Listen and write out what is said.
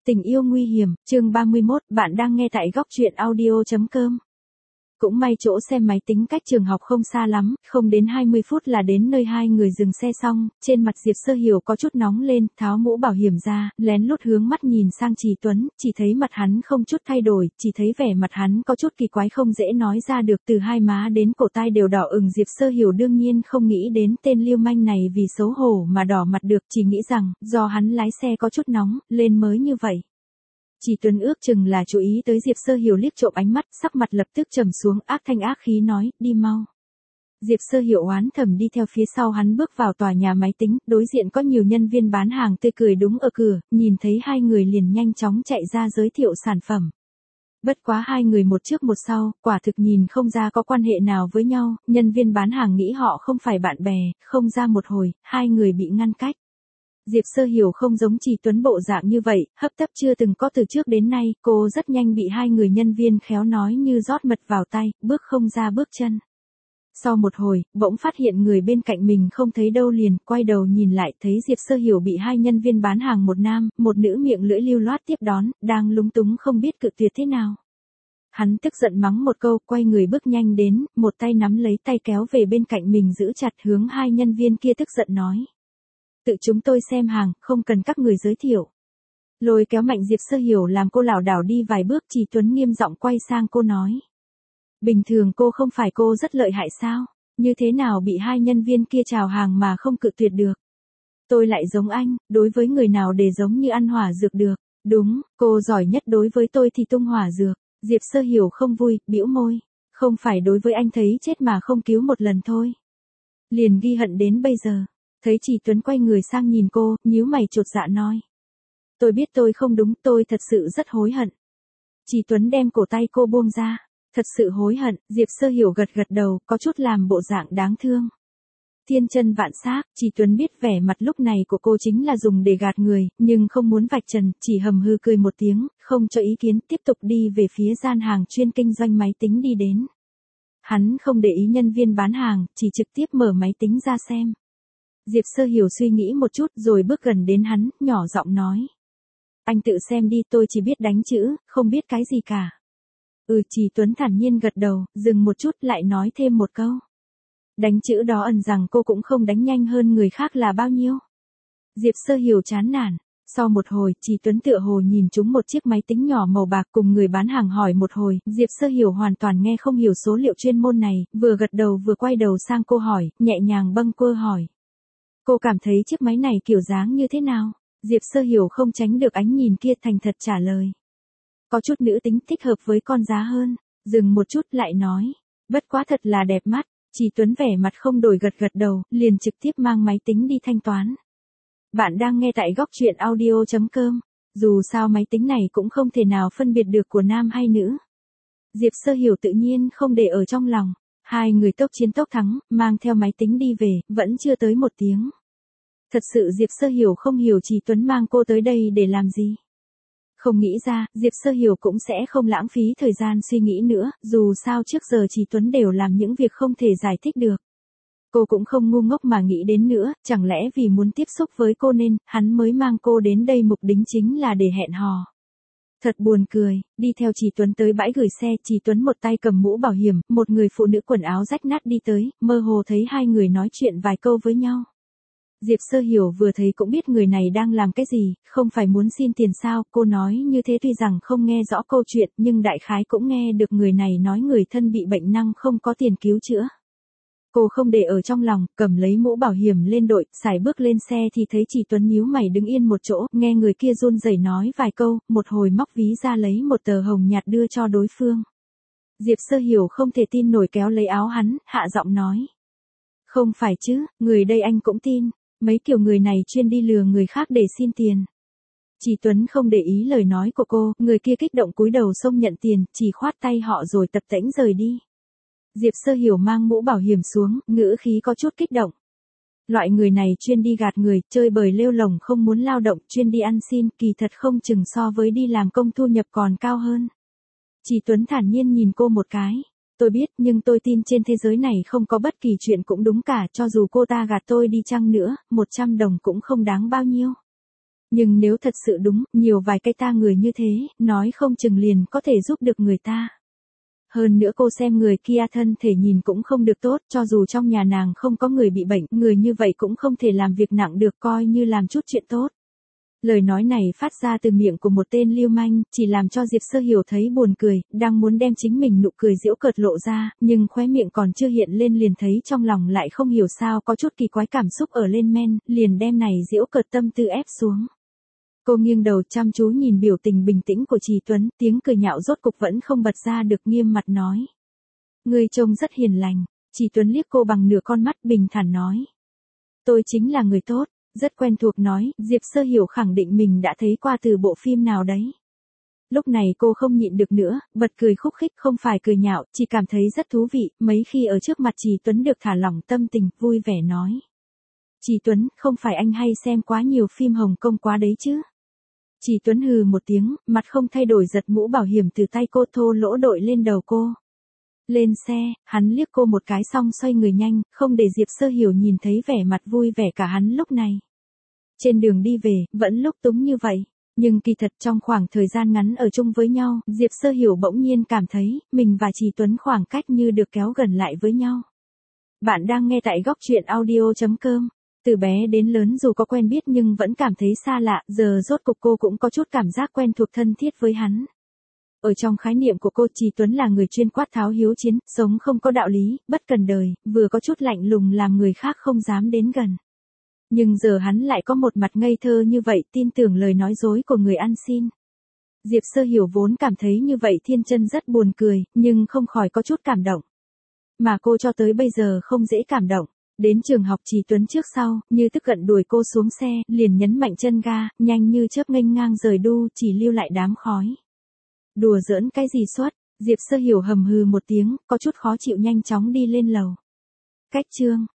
Tình yêu nguy hiểm, chương 31, bạn đang nghe tại góc truyện audio.com. Cũng may chỗ xem máy tính cách trường học không xa lắm, không đến 20 phút là đến nơi hai người dừng xe xong, trên mặt Diệp Sơ Hiểu có chút nóng lên, tháo mũ bảo hiểm ra, lén lút hướng mắt nhìn sang Trì Tuấn, chỉ thấy mặt hắn không chút thay đổi, chỉ thấy vẻ mặt hắn có chút kỳ quái không dễ nói ra được, từ hai má đến cổ tai đều đỏ ửng. Diệp Sơ Hiểu đương nhiên không nghĩ đến tên lưu manh này vì xấu hổ mà đỏ mặt được, chỉ nghĩ rằng, do hắn lái xe có chút nóng, lên mới như vậy. Trì Tuấn ước chừng là chú ý tới Diệp Sơ Hiểu liếc trộm ánh mắt, sắc mặt lập tức trầm xuống, ác thanh ác khí nói, đi mau. Diệp Sơ Hiểu oán thầm đi theo phía sau hắn bước vào tòa nhà máy tính, đối diện có nhiều nhân viên bán hàng tươi cười đứng ở cửa, nhìn thấy hai người liền nhanh chóng chạy ra giới thiệu sản phẩm. Bất quá hai người một trước một sau, quả thực nhìn không ra có quan hệ nào với nhau, nhân viên bán hàng nghĩ họ không phải bạn bè, không ra một hồi, hai người bị ngăn cách. Diệp Sơ Hiểu không giống Trì Tuấn bộ dạng như vậy, hấp tấp chưa từng có từ trước đến nay, cô rất nhanh bị hai người nhân viên khéo nói như rót mật vào tay, bước không ra bước chân. Sau một hồi, bỗng phát hiện người bên cạnh mình không thấy đâu liền, quay đầu nhìn lại thấy Diệp Sơ Hiểu bị hai nhân viên bán hàng một nam, một nữ miệng lưỡi lưu loát tiếp đón, đang lúng túng không biết cự tuyệt thế nào. Hắn tức giận mắng một câu, quay người bước nhanh đến, một tay nắm lấy tay kéo về bên cạnh mình giữ chặt, hướng hai nhân viên kia tức giận nói. Tự chúng tôi xem hàng, không cần các người giới thiệu. Lôi kéo mạnh Diệp Sơ Hiểu làm cô lảo đảo đi vài bước. Trì Tuấn nghiêm giọng quay sang cô nói. Bình thường cô không phải cô rất lợi hại sao? Như thế nào bị hai nhân viên kia chào hàng mà không cự tuyệt được? Tôi lại giống anh, đối với người nào để giống như ăn hỏa dược được. Đúng, cô giỏi nhất đối với tôi thì tung hỏa dược. Diệp Sơ Hiểu không vui, bĩu môi. Không phải đối với anh thấy chết mà không cứu một lần thôi. Liền ghi hận đến bây giờ. Thấy Trì Tuấn quay người sang nhìn cô, nhíu mày chột dạ nói. Tôi biết tôi không đúng, tôi thật sự rất hối hận. Trì Tuấn đem cổ tay cô buông ra. Thật sự hối hận, Diệp Sơ Hiểu gật gật đầu, có chút làm bộ dạng đáng thương. Thiên chân vạn xác, Trì Tuấn biết vẻ mặt lúc này của cô chính là dùng để gạt người, nhưng không muốn vạch trần, chỉ hầm hư cười một tiếng, không cho ý kiến, tiếp tục đi về phía gian hàng chuyên kinh doanh máy tính đi đến. Hắn không để ý nhân viên bán hàng, chỉ trực tiếp mở máy tính ra xem. Diệp Sơ Hiểu suy nghĩ một chút rồi bước gần đến hắn, nhỏ giọng nói. Anh tự xem đi, tôi chỉ biết đánh chữ, không biết cái gì cả. Trì Tuấn thản nhiên gật đầu, dừng một chút lại nói thêm một câu. Đánh chữ đó ẩn rằng cô cũng không đánh nhanh hơn người khác là bao nhiêu. Diệp Sơ Hiểu chán nản. Sau một hồi, Trì Tuấn tựa hồ nhìn trúng một chiếc máy tính nhỏ màu bạc cùng người bán hàng hỏi một hồi, Diệp Sơ Hiểu hoàn toàn nghe không hiểu số liệu chuyên môn này, vừa gật đầu vừa quay đầu sang cô hỏi, nhẹ nhàng bâng quơ hỏi. Cô cảm thấy chiếc máy này kiểu dáng như thế nào? Diệp Sơ Hiểu không tránh được ánh nhìn kia, thành thật trả lời. Có chút nữ tính, thích hợp với con giá hơn. Dừng một chút lại nói. Bất quá thật là đẹp mắt. Trì Tuấn vẻ mặt không đổi gật gật đầu, liền trực tiếp mang máy tính đi thanh toán. Bạn đang nghe tại góc truyện audio.com. Dù sao máy tính này cũng không thể nào phân biệt được của nam hay nữ. Diệp Sơ Hiểu tự nhiên không để ở trong lòng. Hai người tốc chiến tốc thắng, mang theo máy tính đi về, vẫn chưa tới một tiếng. Thật sự Diệp Sơ Hiểu không hiểu Trì Tuấn mang cô tới đây để làm gì. Không nghĩ ra, Diệp Sơ Hiểu cũng sẽ không lãng phí thời gian suy nghĩ nữa, dù sao trước giờ Trì Tuấn đều làm những việc không thể giải thích được. Cô cũng không ngu ngốc mà nghĩ đến nữa, chẳng lẽ vì muốn tiếp xúc với cô nên, hắn mới mang cô đến đây mục đích chính là để hẹn hò. Thật buồn cười, đi theo Trì Tuấn tới bãi gửi xe, Trì Tuấn một tay cầm mũ bảo hiểm, một người phụ nữ quần áo rách nát đi tới, mơ hồ thấy hai người nói chuyện vài câu với nhau. Diệp Sơ Hiểu vừa thấy cũng biết người này đang làm cái gì, không phải muốn xin tiền sao, cô nói như thế tuy rằng không nghe rõ câu chuyện nhưng đại khái cũng nghe được người này nói người thân bị bệnh năng không có tiền cứu chữa. Cô không để ở trong lòng, cầm lấy mũ bảo hiểm lên đội, xài bước lên xe thì thấy Trì Tuấn nhíu mày đứng yên một chỗ, nghe người kia run rẩy nói vài câu, một hồi móc ví ra lấy một tờ hồng nhạt đưa cho đối phương. Diệp Sơ Hiểu không thể tin nổi kéo lấy áo hắn, hạ giọng nói. Không phải chứ, người đây anh cũng tin, mấy kiểu người này chuyên đi lừa người khác để xin tiền. Trì Tuấn không để ý lời nói của cô, người kia kích động cúi đầu xông nhận tiền, chỉ khoát tay họ rồi tập tễnh rời đi. Diệp Sơ Hiểu mang mũ bảo hiểm xuống, ngữ khí có chút kích động. Loại người này chuyên đi gạt người, chơi bời lêu lổng không muốn lao động, chuyên đi ăn xin, kỳ thật không chừng so với đi làm công thu nhập còn cao hơn. Trì Tuấn thản nhiên nhìn cô một cái. Tôi biết nhưng tôi tin trên thế giới này không có bất kỳ chuyện cũng đúng cả, cho dù cô ta gạt tôi đi chăng nữa, 100 đồng cũng không đáng bao nhiêu. Nhưng nếu thật sự đúng, nhiều vài cái ta người như thế, nói không chừng liền có thể giúp được người ta. Hơn nữa cô xem người kia thân thể nhìn cũng không được tốt, cho dù trong nhà nàng không có người bị bệnh, người như vậy cũng không thể làm việc nặng được, coi như làm chút chuyện tốt. Lời nói này phát ra từ miệng của một tên lưu manh, chỉ làm cho Diệp Sơ Hiểu thấy buồn cười, đang muốn đem chính mình nụ cười giễu cợt lộ ra, nhưng khóe miệng còn chưa hiện lên liền thấy trong lòng lại không hiểu sao có chút kỳ quái cảm xúc ở lên men, liền đem này giễu cợt tâm tư ép xuống. Cô nghiêng đầu chăm chú nhìn biểu tình bình tĩnh của Trì Tuấn, tiếng cười nhạo rốt cục vẫn không bật ra được, nghiêm mặt nói. Ngươi trông rất hiền lành. Trì Tuấn liếc cô bằng nửa con mắt bình thản nói. Tôi chính là người tốt. Rất quen thuộc nói, Diệp Sơ Hiểu khẳng định mình đã thấy qua từ bộ phim nào đấy. Lúc này cô không nhịn được nữa, bật cười khúc khích, không phải cười nhạo, chỉ cảm thấy rất thú vị, mấy khi ở trước mặt Trì Tuấn được thả lỏng tâm tình, vui vẻ nói. Trì Tuấn, không phải anh hay xem quá nhiều phim Hồng Kông quá đấy chứ? Trì Tuấn hừ một tiếng, mặt không thay đổi giật mũ bảo hiểm từ tay cô thô lỗ đội lên đầu cô. Lên xe, hắn liếc cô một cái xong xoay người nhanh, không để Diệp Sơ Hiểu nhìn thấy vẻ mặt vui vẻ cả hắn lúc này. Trên đường đi về, vẫn lúc túng như vậy. Nhưng kỳ thật trong khoảng thời gian ngắn ở chung với nhau, Diệp Sơ Hiểu bỗng nhiên cảm thấy, mình và Trì Tuấn khoảng cách như được kéo gần lại với nhau. Bạn đang nghe tại góc truyện audio.com. Từ bé đến lớn dù có quen biết nhưng vẫn cảm thấy xa lạ, giờ rốt cục cô cũng có chút cảm giác quen thuộc thân thiết với hắn. Ở trong khái niệm của cô, Trì Tuấn là người chuyên quát tháo hiếu chiến, sống không có đạo lý, bất cần đời, vừa có chút lạnh lùng làm người khác không dám đến gần. Nhưng giờ hắn lại có một mặt ngây thơ như vậy, tin tưởng lời nói dối của người ăn xin. Diệp Sơ Hiểu vốn cảm thấy như vậy thiên chân rất buồn cười, nhưng không khỏi có chút cảm động. Mà cô cho tới bây giờ không dễ cảm động. Đến trường học Trì Tuấn trước sau, như tức giận đuổi cô xuống xe, liền nhấn mạnh chân ga, nhanh như chớp nghênh ngang rời đu, chỉ lưu lại đám khói. Đùa giỡn cái gì suốt, Diệp Sơ Hiểu hầm hừ một tiếng, có chút khó chịu nhanh chóng đi lên lầu. Cách chương.